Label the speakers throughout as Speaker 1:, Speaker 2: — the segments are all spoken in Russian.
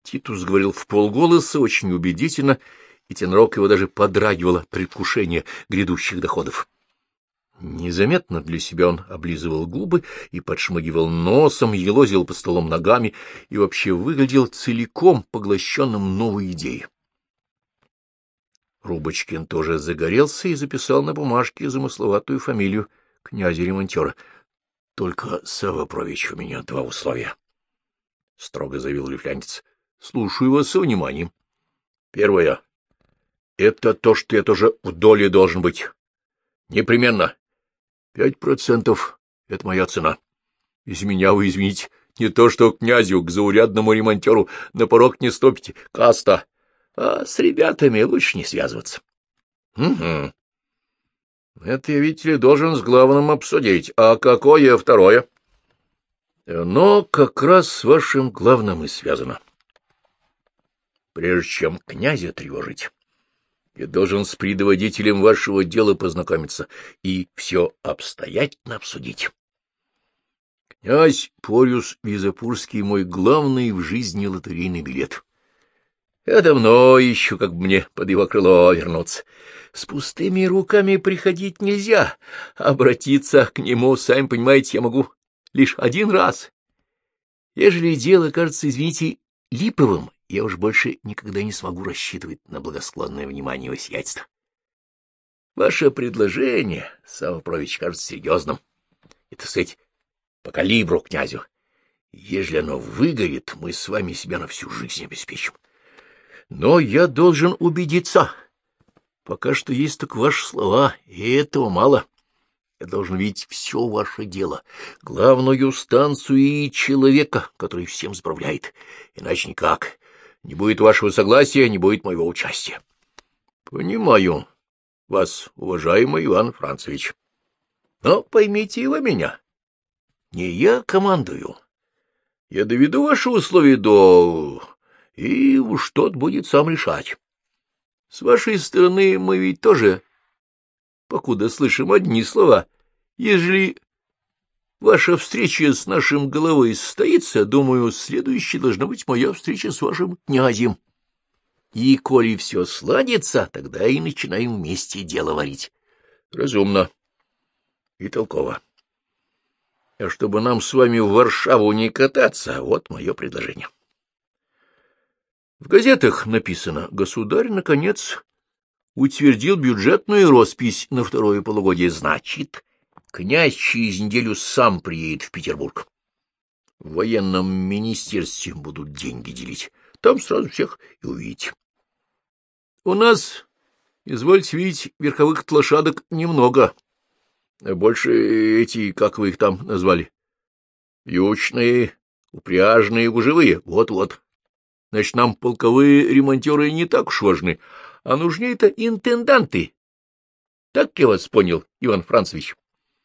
Speaker 1: Титус говорил вполголоса, очень убедительно, и тенорок его даже подрагивало предвкушение грядущих доходов. Незаметно для себя он облизывал губы и подшмыгивал носом, елозил по столам ногами и вообще выглядел целиком поглощенным новой идеей. Рубочкин тоже загорелся и записал на бумажке замысловатую фамилию князя-ремонтера. — Только, Савва Прович, у меня два условия, — строго заявил лифлянец. — Слушаю вас со вниманием. Первое. Это то, что я тоже в доле должен быть. Непременно. 5% — это моя цена. Из меня вы, извините, не то что к князю, к заурядному ремонтеру на порог не ступите. Каста. А с ребятами лучше не связываться. — Угу. Это я, видите ли, должен с главным обсудить. А какое второе? — Оно как раз с вашим главным и связано. Прежде чем князя тревожить, я должен с предводителем вашего дела познакомиться и все обстоятельно обсудить. Князь Порюс Визапурский — мой главный в жизни лотерейный билет. Я давно ищу, как бы мне под его крыло вернуться. С пустыми руками приходить нельзя. Обратиться к нему, сами понимаете, я могу лишь один раз. Ежели дело кажется, извините, липовым, я уж больше никогда не смогу рассчитывать на благосклонное внимание его сиятельства. Ваше предложение, Савва Прович, кажется серьезным. И, так сказать, по калибру князю. Ежели оно выгорит, мы с вами себя на всю жизнь обеспечим. Но я должен убедиться. Пока что есть только ваши слова, и этого мало. Я должен видеть все ваше дело, главную станцию и человека, который всем справляет. Иначе никак. Не будет вашего согласия, не будет моего участия. Понимаю вас, уважаемый Иван Францевич. Но поймите и вы меня. Не я командую. Я доведу ваши условия до... и уж тот будет сам решать. С вашей стороны мы ведь тоже, покуда слышим одни слова, ежели ваша встреча с нашим головой состоится, думаю, следующей должна быть моя встреча с вашим князем. И коли все сладится, тогда и начинаем вместе дело варить. Разумно и толково. А чтобы нам с вами в Варшаву не кататься, вот мое предложение. В газетах написано: государь, наконец, утвердил бюджетную роспись на второе полугодие. Значит, князь через неделю сам приедет в Петербург. В военном министерстве будут деньги делить. Там сразу всех и увидите. У нас, извольте видеть, верховых лошадок немного. Больше эти, как вы их там назвали, вьючные, упряжные, гужевые. Вот-вот. Значит, нам полковые ремонтеры не так уж важны, а нужнее-то интенданты. Так я вас понял, Иван Францевич?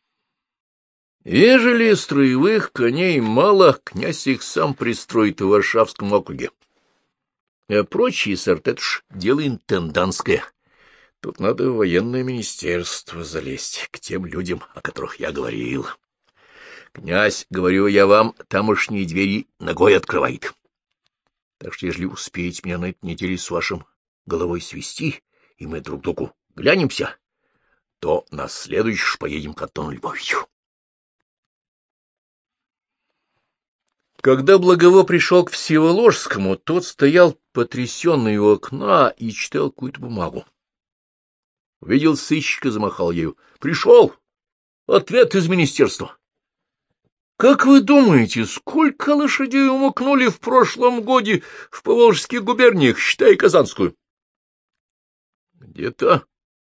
Speaker 1: Ежели строевых коней мало, князь их сам пристроит в Варшавском округе. А прочие сорты — это ж дело интендантское. Тут надо в военное министерство залезть, к тем людям, о которых я говорил. Князь, говорю я вам, тамошние двери ногой открывает. Так что, ежели успеете меня на этой неделе с вашим головой свести, и мы друг другу глянемся, то на следующий ж поедем к Антону Львовичу. Когда Благово пришел к Всеволожскому, тот стоял потрясенный у окна и читал какую-то бумагу. Увидел сыщика, замахал ею. — Пришел! Ответ из министерства. Как вы думаете, сколько лошадей умыкнули в прошлом годе в Поволжских губерниях, считай Казанскую? — Где-то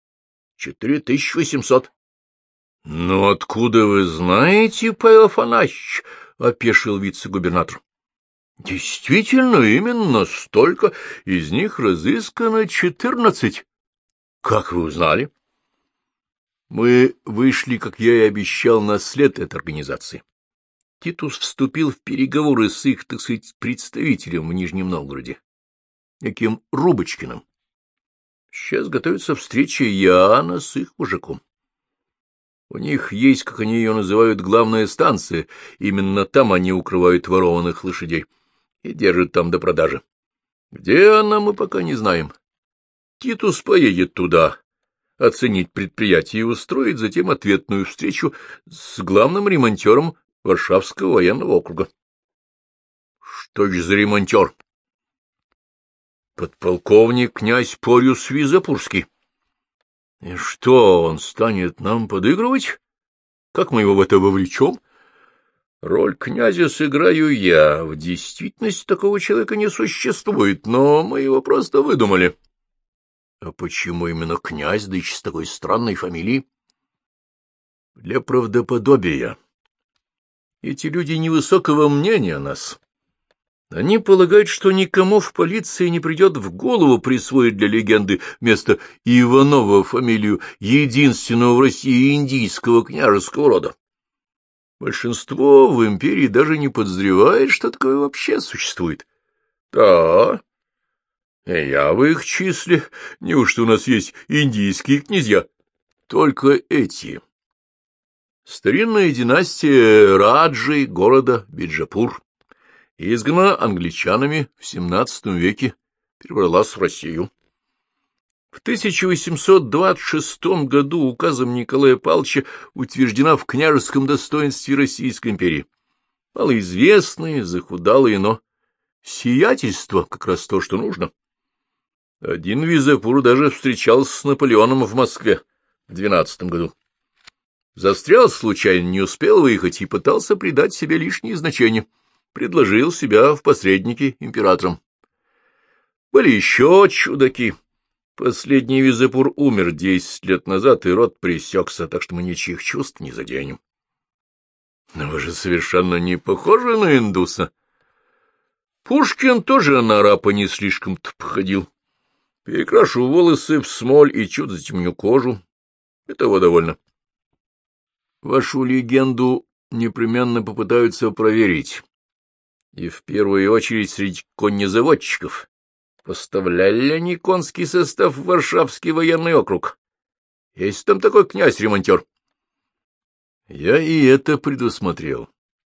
Speaker 1: 4800. — Ну, откуда вы знаете, Павел Афанасьевич? — опешил вице-губернатор. — Действительно, именно столько. Из них разыскано 14. — Как вы узнали? — Мы вышли, как я и обещал, на след этой организации. Титус вступил в переговоры с их, так сказать, представителем в Нижнем Новгороде, неким Рубочкиным. Сейчас готовится встреча Иоанна с их мужиком. У них есть, как они ее называют, главная станция. Именно там они укрывают ворованных лошадей и держат там до продажи. Где она, мы пока не знаем. Титус поедет туда, оценить предприятие и устроить затем ответную встречу с главным ремонтером Варшавского военного округа. Что же за ремонтер? Подполковник князь Порюс Визапурский. И что, он станет нам подыгрывать? Как мы его в это вовлечем? Роль князя сыграю я. В действительности такого человека не существует, но мы его просто выдумали. А почему именно князь, да еще с такой странной фамилией? Для правдоподобия. Эти люди невысокого мнения о нас. Они полагают, что никому в полиции не придет в голову присвоить для легенды вместо Иванова фамилию единственного в России индийского княжеского рода. Большинство в империи даже не подозревает, что такое вообще существует. Да, и я в их числе. Неужто у нас есть индийские князья? Только эти. Старинная династия Раджи города Биджапур, изгнана англичанами в XVII веке, перебралась в Россию. В 1826 году указом Николая Павловича утверждена в княжеском достоинстве Российской империи. Малоизвестные, захудалые, но сиятельство как раз то, что нужно. Один Визапур даже встречался с Наполеоном в Москве в 12 году. Застрял случайно, не успел выехать и пытался придать себе лишнее значение. Предложил себя в посредники императорам. Были еще чудаки. Последний Визапур умер 10 лет назад, и род пресекся, так что мы ничьих чувств не заденем. Но вы же совершенно не похожи на индуса. Пушкин тоже на арапа не слишком-то походил. Перекрашу волосы в смоль и чуть затемню кожу. Этого довольно. Вашу легенду непременно попытаются проверить. И в первую очередь среди коннезаводчиков. Поставляли ли они конский состав в Варшавский военный округ? Есть там такой князь-ремонтер? Я и это предусмотрел.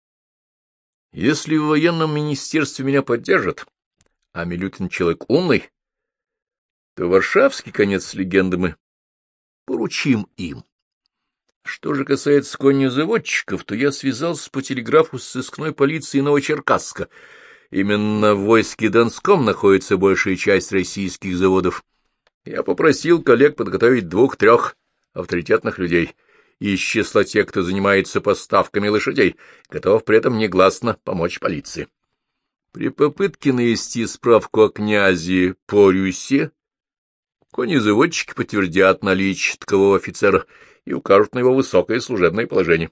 Speaker 1: Если в военном министерстве меня поддержат, а Милютин человек умный, то варшавский конец легенды мы поручим им. Что же касается коннезаводчиков, то я связался по телеграфу с сыскной полицией Новочеркасска. Именно в войске Донском находится большая часть российских заводов. Я попросил коллег подготовить 2-3 авторитетных людей из числа тех, кто занимается поставками лошадей, готов при этом негласно помочь полиции. При попытке навести справку о князе Порюсе конезаводчики подтвердят наличие такового офицера и укажут на его высокое служебное положение.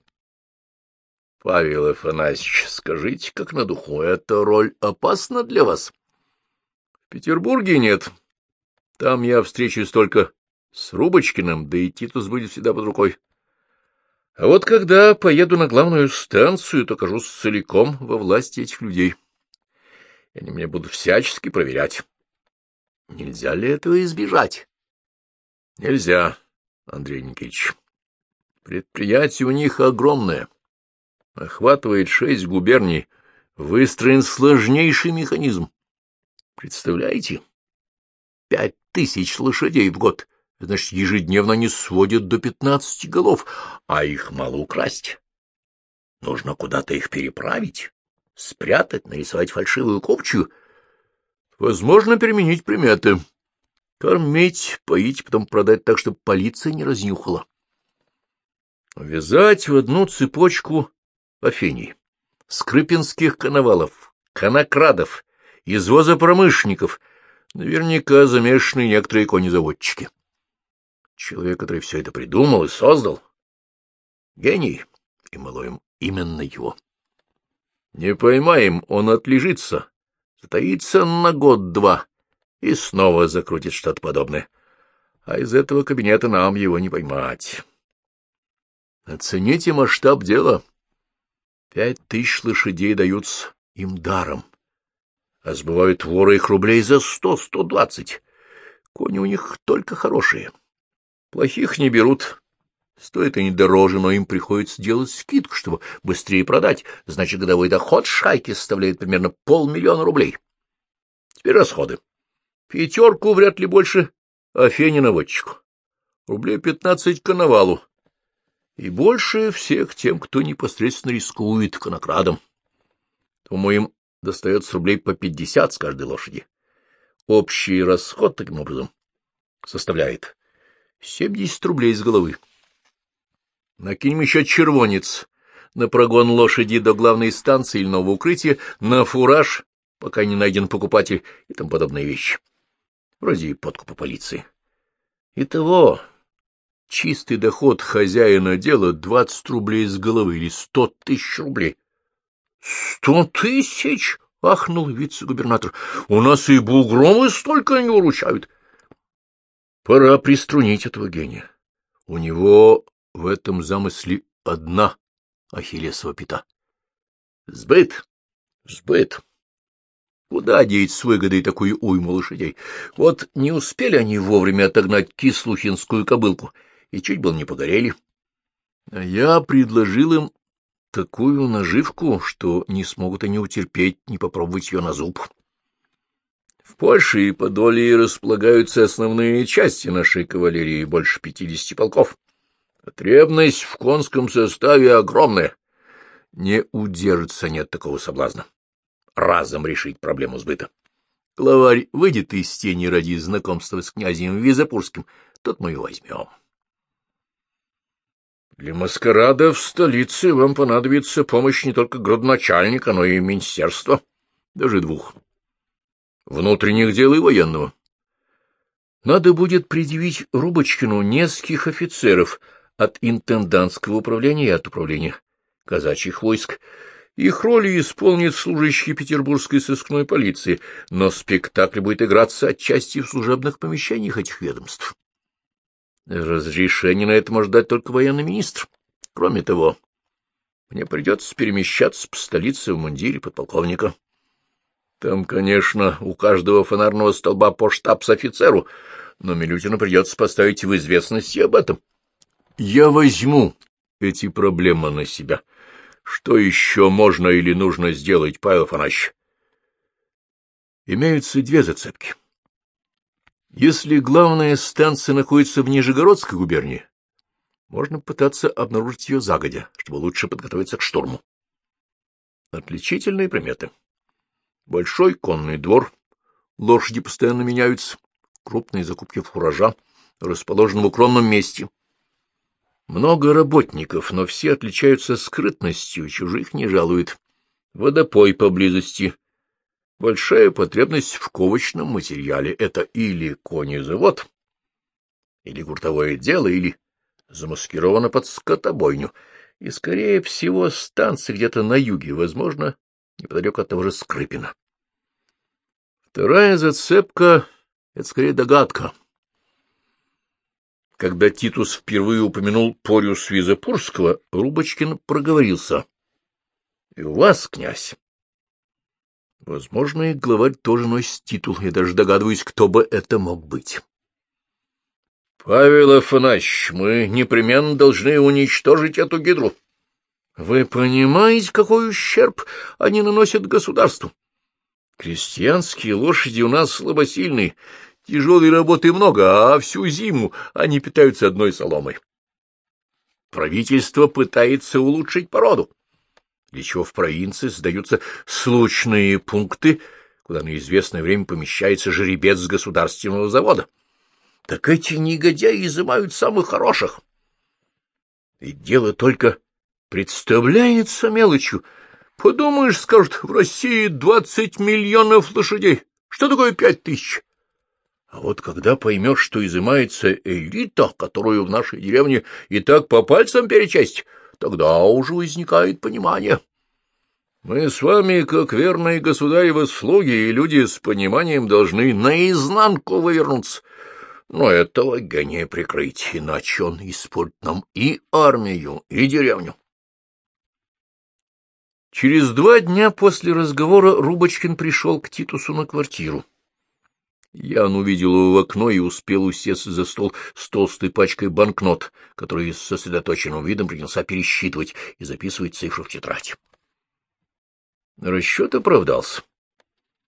Speaker 1: Павел Афанасьевич, скажите, как на духу, эта роль опасна для вас? В Петербурге нет. Там я встречусь только с Рубочкиным, да и Титус будет всегда под рукой. А вот когда поеду на главную станцию, то окажусь целиком во власти этих людей. И они меня будут всячески проверять. Нельзя ли этого избежать? Нельзя, Андрей Никитич. Предприятие у них огромное. Охватывает 6 губерний, выстроен сложнейший механизм. Представляете? 5000 лошадей в год. Значит, ежедневно они сводят до 15 голов, а их мало украсть. Нужно куда-то их переправить, спрятать, нарисовать фальшивую копчую. Возможно, применить приметы. Кормить, поить, потом продать так, чтобы полиция не разнюхала. Вязать в одну цепочку Афиний, скрыпинских коновалов, конокрадов, извоза промышленников, наверняка замешаны некоторые конезаводчики. Человек, который все это придумал и создал, гений, и мы ловим именно его. Не поймаем, он отлежится, затаится на 1-2 и снова закрутит что-то подобное. А из этого кабинета нам его не поймать. Оцените масштаб дела. 5000 лошадей даются им даром, а сбывают воры их рублей за 100-120. Кони у них только хорошие. Плохих не берут. Стоят они дороже, но им приходится делать скидку, чтобы быстрее продать. Значит, годовой доход шайки составляет примерно 500 000 рублей. Теперь расходы. 5 вряд ли больше Афене-наводчику. Рублей 15 коновалу. И больше всех тем, кто непосредственно рискует конокрадом. Тому им достается рублей по 50 с каждой лошади. Общий расход, таким образом, составляет 70 рублей с головы. Накинем еще червонец на прогон лошади до главной станции или нового укрытия, на фураж, пока не найден покупатель и тому подобные вещи. Вроде и подкупа полиции. Итого, чистый доход хозяина дела 20 рублей с головы или 100 тысяч рублей. 100 тысяч? — ахнул вице-губернатор. — У нас и бугромы столько не выручают. Пора приструнить этого гения. У него в этом замысле одна ахиллесова пята. Сбыт, сбыт. Куда деть с выгодой такую уйму лошадей? Вот не успели они вовремя отогнать кислухинскую кобылку, и чуть было не погорели. А я предложил им такую наживку, что не смогут они утерпеть, не попробовать ее на зуб. В Польше и Подолье располагаются основные части нашей кавалерии, больше 50 полков. Потребность в конском составе огромная. Не удержатся они от такого соблазна. Разом решить проблему сбыта. Главарь выйдет из тени ради знакомства с князем Визапурским, тот мы и возьмем. Для маскарада в столице вам понадобится помощь не только градоначальника, но и министерства, даже 2. Внутренних дел и военного. Надо будет предъявить Рубочкину нескольких офицеров от интендантского управления и от управления казачьих войск. Их роли исполнят служащие петербургской сыскной полиции, но спектакль будет играться отчасти в служебных помещениях этих ведомств. Разрешение на это может дать только военный министр. Кроме того, мне придется перемещаться по столице в мундире подполковника. Там, конечно, у каждого фонарного столба по штабс-офицеру, но Милютину придется поставить в известность об этом. Я возьму эти проблемы на себя. Что еще можно или нужно сделать, Павел Афанасьевич? Имеются 2 зацепки. Если главная станция находится в Нижегородской губернии, можно пытаться обнаружить ее загодя, чтобы лучше подготовиться к штурму. Отличительные приметы. Большой конный двор, лошади постоянно меняются, крупные закупки фуража, расположены в укромном месте. Много работников, но все отличаются скрытностью, чужих не жалуют. Водопой поблизости. Большая потребность в ковочном материале. Это или конезавод, или гуртовое дело, или замаскировано под скотобойню. И, скорее всего, станция где-то на юге, возможно, неподалеку от того же Скрыпина. Вторая зацепка — это скорее догадка. Когда Титус впервые упомянул Пориус Визапурского, Рубочкин проговорился. — И у вас, князь? Возможно, и главарь тоже носит титул, я даже догадываюсь, кто бы это мог быть. — Павел Афанасьевич, мы непременно должны уничтожить эту гидру. Вы понимаете, какой ущерб они наносят государству? Крестьянские лошади у нас слабосильные, тяжелой работы много, а всю зиму они питаются одной соломой. Правительство пытается улучшить породу, для чего в провинции создаются случные пункты, куда на известное время помещается жеребец государственного завода. Так эти негодяи изымают самых хороших. И дело только представляется мелочью. Подумаешь, скажут, в России 20 миллионов лошадей. Что такое 5000? А вот когда поймешь, что изымается элита, которую в нашей деревне и так по пальцам перечесть, тогда уже возникает понимание. Мы с вами, как верные государевы слуги и люди с пониманием, должны наизнанку вывернуться. Но этого гения прикрыть, иначе он испортит нам и армию, и деревню. Через 2 дня после разговора Рубочкин пришел к Титусу на квартиру. Ян увидел его в окно и успел усесться за стол с толстой пачкой банкнот, который с сосредоточенным видом принялся пересчитывать и записывать цифры в тетрадь. Расчет оправдался.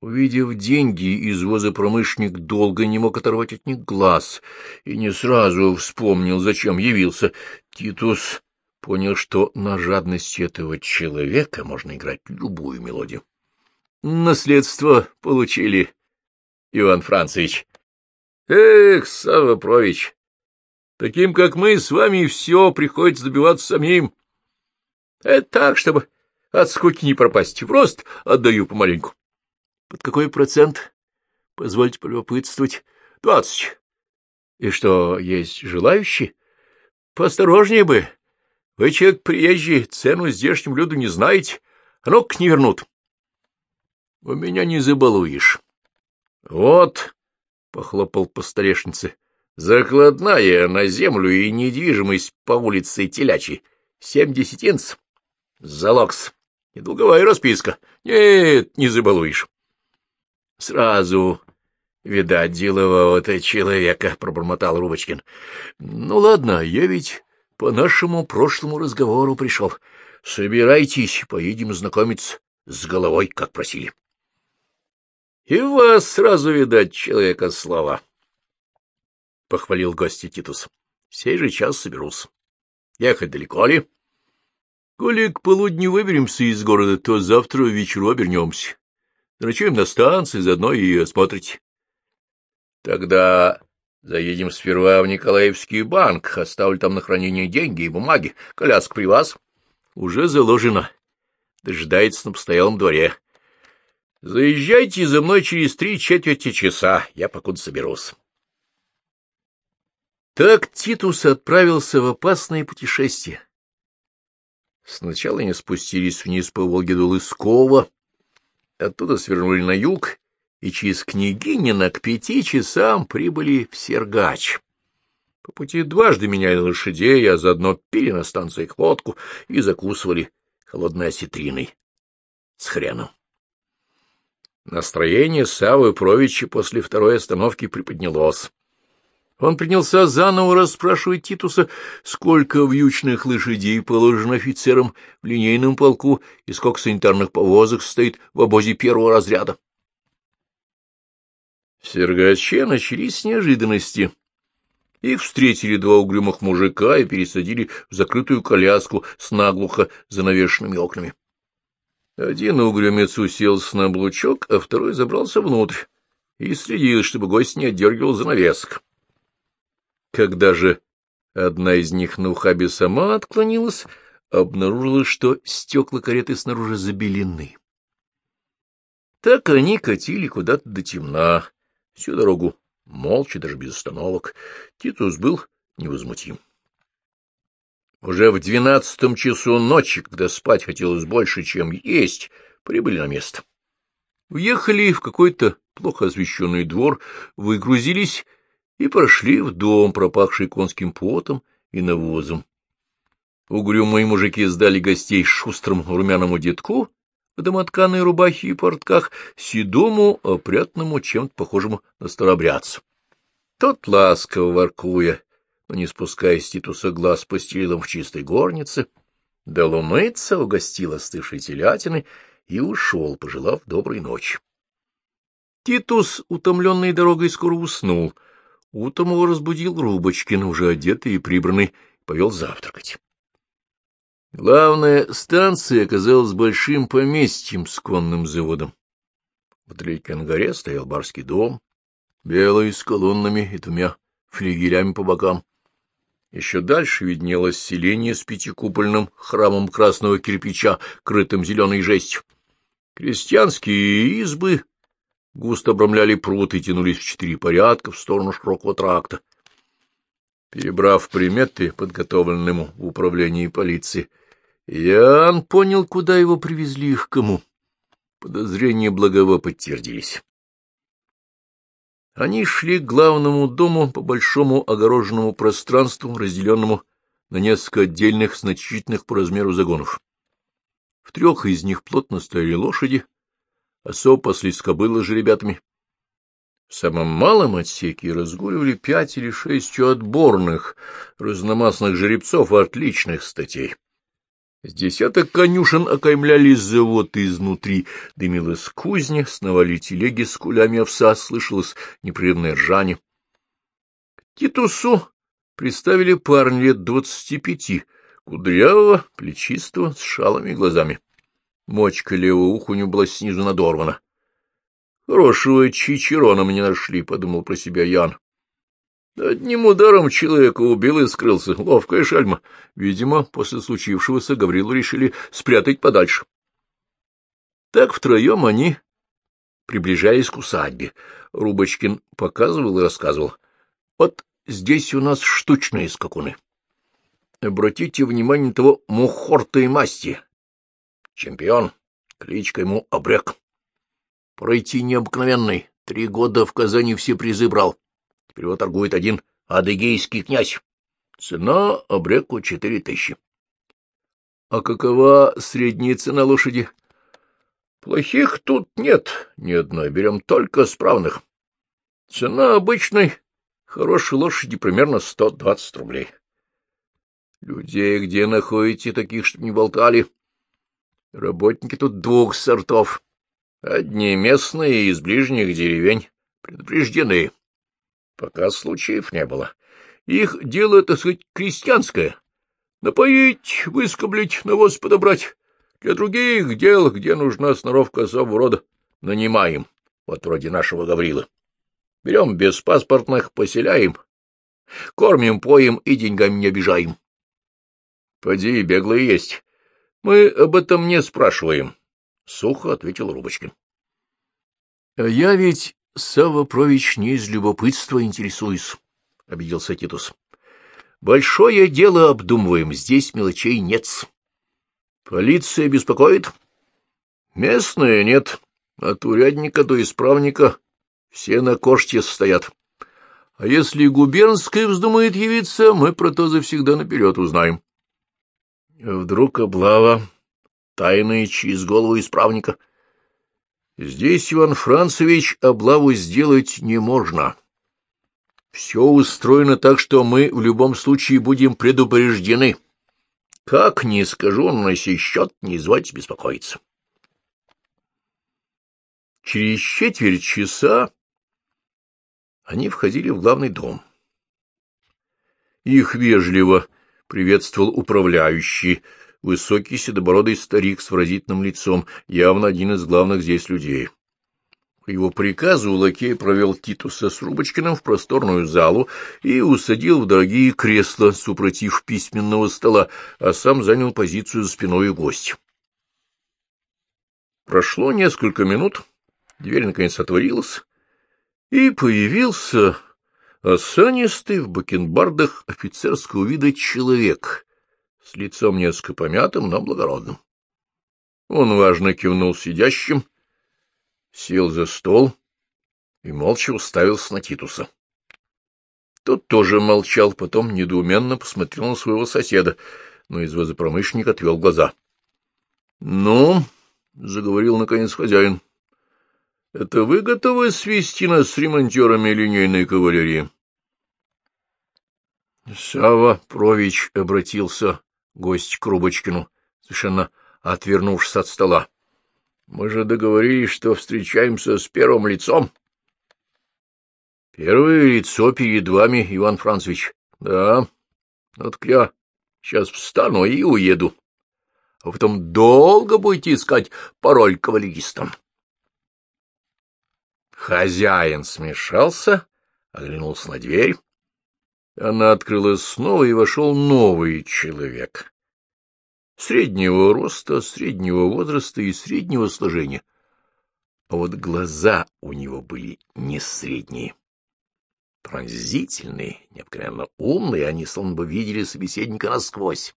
Speaker 1: Увидев деньги, извозопромышленник долго не мог оторвать от них глаз и не сразу вспомнил, зачем явился. Титус понял, что на жадности этого человека можно играть любую мелодию. — Наследство получили, Иван Францевич. — Эх, Савва Прович, таким, как мы с вами, все приходится добиваться самим. Это так, чтобы от скуки не пропасть. В рост отдаю помаленьку. — Под какой процент? — Позвольте полюбопытствовать. — 20. — И что, есть желающие? — Поосторожнее бы. Вы человек приезжий, цену здешнему люду не знаете. А ну-ка не вернут. — У меня не забалуешь. — Вот, — похлопал по столешнице, — закладная на землю и недвижимость по улице Телячьей. 7 десятинц. Залог-с. Недолговая расписка. Нет, не забалуешь. — Сразу, видать, делового-то человека, — пробормотал Рубочкин. — Ну, ладно, я ведь по нашему прошлому разговору пришел. Собирайтесь, поедем знакомиться с головой, как просили. — И вас сразу, видать, человека слова, — похвалил гостя Титус. — Сей же час соберусь. Ехать далеко ли? — Коли к полудню выберемся из города, то завтра вечеру обернемся. Ночуем на станции, заодно и осмотрите. — Тогда заедем сперва в Николаевский банк, оставлю там на хранение деньги и бумаги. Коляска при вас? — Уже заложено. Дожидается на постоялом дворе. — Заезжайте за мной через 3/4 часа, я покуда соберусь. Так Титус отправился в опасное путешествие. Сначала они спустились вниз по Волге до Лыскова, оттуда свернули на юг и через Княгинино к 5 часам прибыли в Сергач. По пути дважды меняли лошадей, а заодно пили на станциях водку и закусывали холодной осетриной с хреном. Настроение Саввы Провича после второй остановки приподнялось. Он принялся заново расспрашивать Титуса, сколько вьючных лошадей положено офицерам в линейном полку и сколько санитарных повозок стоит в обозе первого разряда. В Сергаче начались неожиданности. Их встретили 2 угрюмых мужика и пересадили в закрытую коляску с наглухо занавешенными окнами. Один угрюмец уселся на облучок, а второй забрался внутрь и следил, чтобы гость не отдергивал занавесок. Когда же одна из них на ухабе сама отклонилась, обнаружилось, что стекла кареты снаружи забелены. Так они катили куда-то до темна, всю дорогу молча, даже без остановок. Титус был невозмутим. Уже в 12 часу ночи, когда спать хотелось больше, чем есть, прибыли на место. Въехали в какой-то плохо освещенный двор, выгрузились и прошли в дом, пропахший конским потом и навозом. Угрюмые мужики сдали гостей шустрому румяному детку в домотканой рубахе и портках, седому, опрятному, чем-то похожему на старообрядца. Тот, ласково воркуя, но не спуская с Титуса глаз, постелил им в чистой горнице, дал умыться, угостил остывшей телятины и ушел, пожелав доброй ночи. Титус, утомленный дорогой, скоро уснул. Утром его разбудил Рубочкин, уже одетый и прибранный, повел завтракать. Главная станция оказалась большим поместьем с конным заводом. Вдалеке на горе стоял барский дом, белый, с колоннами и 2 флигелями по бокам. Еще дальше виднелось селение с 5-купольным храмом красного кирпича, крытым зеленой жестью. Крестьянские избы густо обрамляли пруд и тянулись в 4 порядка в сторону широкого тракта. Перебрав приметы, подготовленному в управлении полиции, Ян понял, куда его привезли и к кому. Подозрения Благова подтвердились. Они шли к главному дому по большому огороженному пространству, разделенному на несколько отдельных, значительных по размеру загонов. В 3 из них плотно стояли лошади, особо паслись кобылы с жеребятами. В самом малом отсеке разгуливали 5 или 6 отборных, разномастных жеребцов отличных статей. С десяток конюшен окаймляли завод изнутри, дымилась кузня, сновали телеги с кулями овса, слышалось непрерывное ржание. К Титусу приставили парня лет 25, кудрявого, плечистого, с шалыми глазами. Мочка левого уха у него была снизу надорвана. — Хорошего чичерона мы не нашли, — подумал про себя Ян. Одним ударом человека убил и скрылся. Ловкая шальма. Видимо, после случившегося Гаврилу решили спрятать подальше. Так втроем они приближались к усадьбе. Рубочкин показывал и рассказывал. Вот здесь у нас штучные скакуны. Обратите внимание на того мухорта и масти. Чемпион. Кличка ему Обрек. Пройти необыкновенный. 3 года в Казани все призы брал. Теперь его торгует один адыгейский князь. Цена Обреку 4000. А какова средняя цена лошади? Плохих тут нет ни одной, берем только справных. Цена обычной хорошей лошади примерно 120 рублей. Людей где находите таких, чтобы не болтали? Работники тут 2 сортов. Одни местные из ближних деревень, предупреждены. Пока случаев не было. Их дело, так сказать, крестьянское. Напоить, выскоблить, навоз подобрать. Для других дел, где нужна сноровка особого рода, нанимаем, вот вроде нашего Гаврилы. Берем беспаспортных, поселяем, кормим, поим и деньгами не обижаем. Поди, беглые есть. Мы об этом не спрашиваем, — сухо ответил Рубочкин. — А я ведь, Савва Прович, не из любопытства интересуюсь, — обиделся Титус. — Большое дело обдумываем, здесь мелочей нет. Полиция беспокоит? Местные нет, от урядника до исправника все на коште стоят. А если губернская вздумает явиться, мы про то завсегда наперед узнаем. Вдруг облава, тайная через голову исправника. Здесь, Иван Францевич, облаву сделать не можно. Все устроено так, что мы в любом случае будем предупреждены. Как не скажу на сей счет, не извольте беспокоиться. Через четверть часа они входили в главный дом. Их вежливо приветствовал управляющий, высокий седобородый старик с выразительным лицом, явно один из главных здесь людей. По его приказу лакей провел Титуса с Рубочкиным в просторную залу и усадил в дорогие кресла супротив письменного стола, а сам занял позицию за спиной у гостя. Прошло несколько минут, дверь наконец отворилась, и появился осанистый в бакенбардах офицерского вида человек с лицом несколько помятым, но благородным. Он важно кивнул сидящим, сел за стол и молча уставился на Титуса. Тот тоже молчал, потом недоуменно посмотрел на своего соседа, но из возопромышленника отвел глаза. — Ну, — заговорил наконец хозяин, — это вы готовы свести нас с ремонтерами линейной кавалерии? Савва Прович обратился гость к Рубочкину, совершенно отвернувшись от стола. — Мы же договорились, что встречаемся с первым лицом. — Первое лицо перед вами, Иван Францевич. — Да. Вот я сейчас встану и уеду. А потом долго будете искать пароль кавалеристам. Хозяин смешался, оглянулся на дверь. Она открылась снова, и вошел новый человек. Среднего роста, среднего возраста и среднего сложения. А вот глаза у него были не средние. Пронзительные, необыкновенно умные, они словно бы видели собеседника насквозь.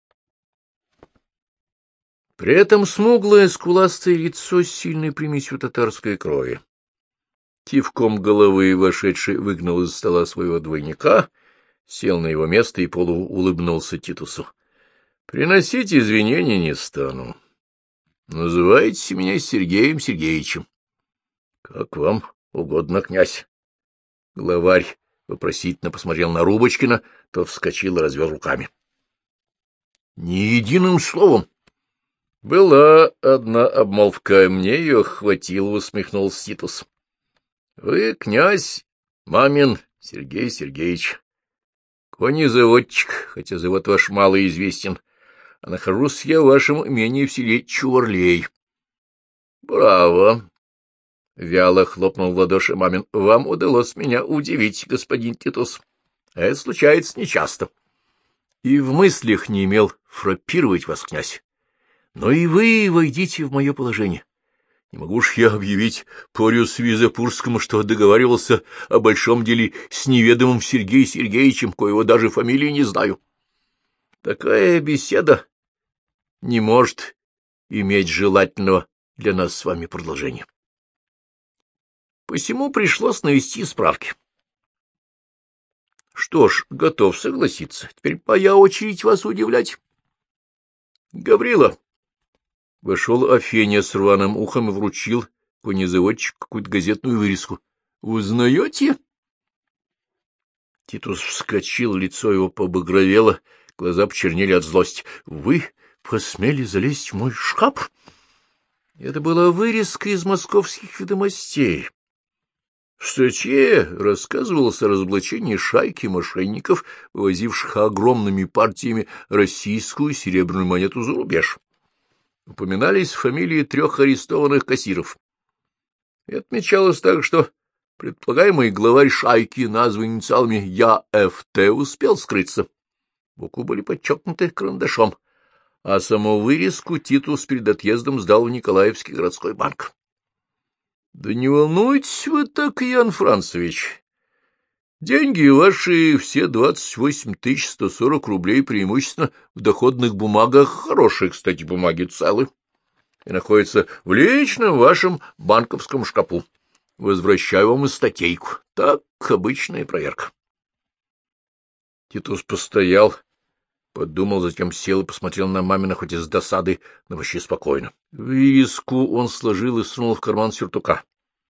Speaker 1: При этом смуглое, скуластое лицо с сильной примесью татарской крови. Кивком головы вошедший выгнал из стола своего двойника, сел на его место и полуулыбнулся Титусу. — Приносить извинения не стану. Называйте меня Сергеем Сергеевичем. — Как вам угодно, князь. Главарь вопросительно посмотрел на Рубочкина, тот вскочил и развел руками. — Ни единым словом. Была одна обмолвка, мне ее хватило, усмехнулся Титус. Вы, князь мамин Сергей Сергеевич, конезаводчик, хотя завод ваш мало известен, а нахожусь я в вашем имении в селе Чуварлей. — Браво! — вяло хлопнул в ладоши мамин. — Вам удалось меня удивить, господин Титус. Это случается нечасто. И в мыслях не имел фраппировать вас, князь. Но и вы войдите в мое положение. Не могу ж я объявить Пориусу Визапурскому, что договаривался о большом деле с неведомым Сергеем Сергеевичем, коего даже фамилии не знаю. Такая беседа не может иметь желательного для нас с вами продолжения. Посему пришлось навести справки. Что ж, готов согласиться. Теперь моя очередь вас удивлять. Гаврила. Вошел Афеня с рваным ухом и вручил конезаводчику какую-то газетную вырезку. — Узнаете? Титус вскочил, лицо его побагровело, глаза почернели от злости. — Вы посмели залезть в мой шкаф? Это была вырезка из московских ведомостей. В статье рассказывалось о разоблачении шайки мошенников, вывозивших огромными партиями российскую серебряную монету за рубеж. Упоминались фамилии 3 арестованных кассиров. И отмечалось так, что предполагаемый главарь шайки, названный инициалами Я.Ф.Т., успел скрыться. Буквы были подчеркнуты карандашом, а саму вырезку Титус перед отъездом сдал в Николаевский городской банк. — Да не волнуйтесь вы так, Ян Францевич. Деньги ваши, все 28 140 рублей, преимущественно в доходных бумагах, хорошие, кстати, бумаги целы, и находятся в личном вашем банковском шкапу. Возвращаю вам и статейку. Так, обычная проверка. Титус постоял, подумал, затем сел и посмотрел на мамина, хоть и с досады, но вообще спокойно. Вырезку он сложил и сунул в карман сюртука.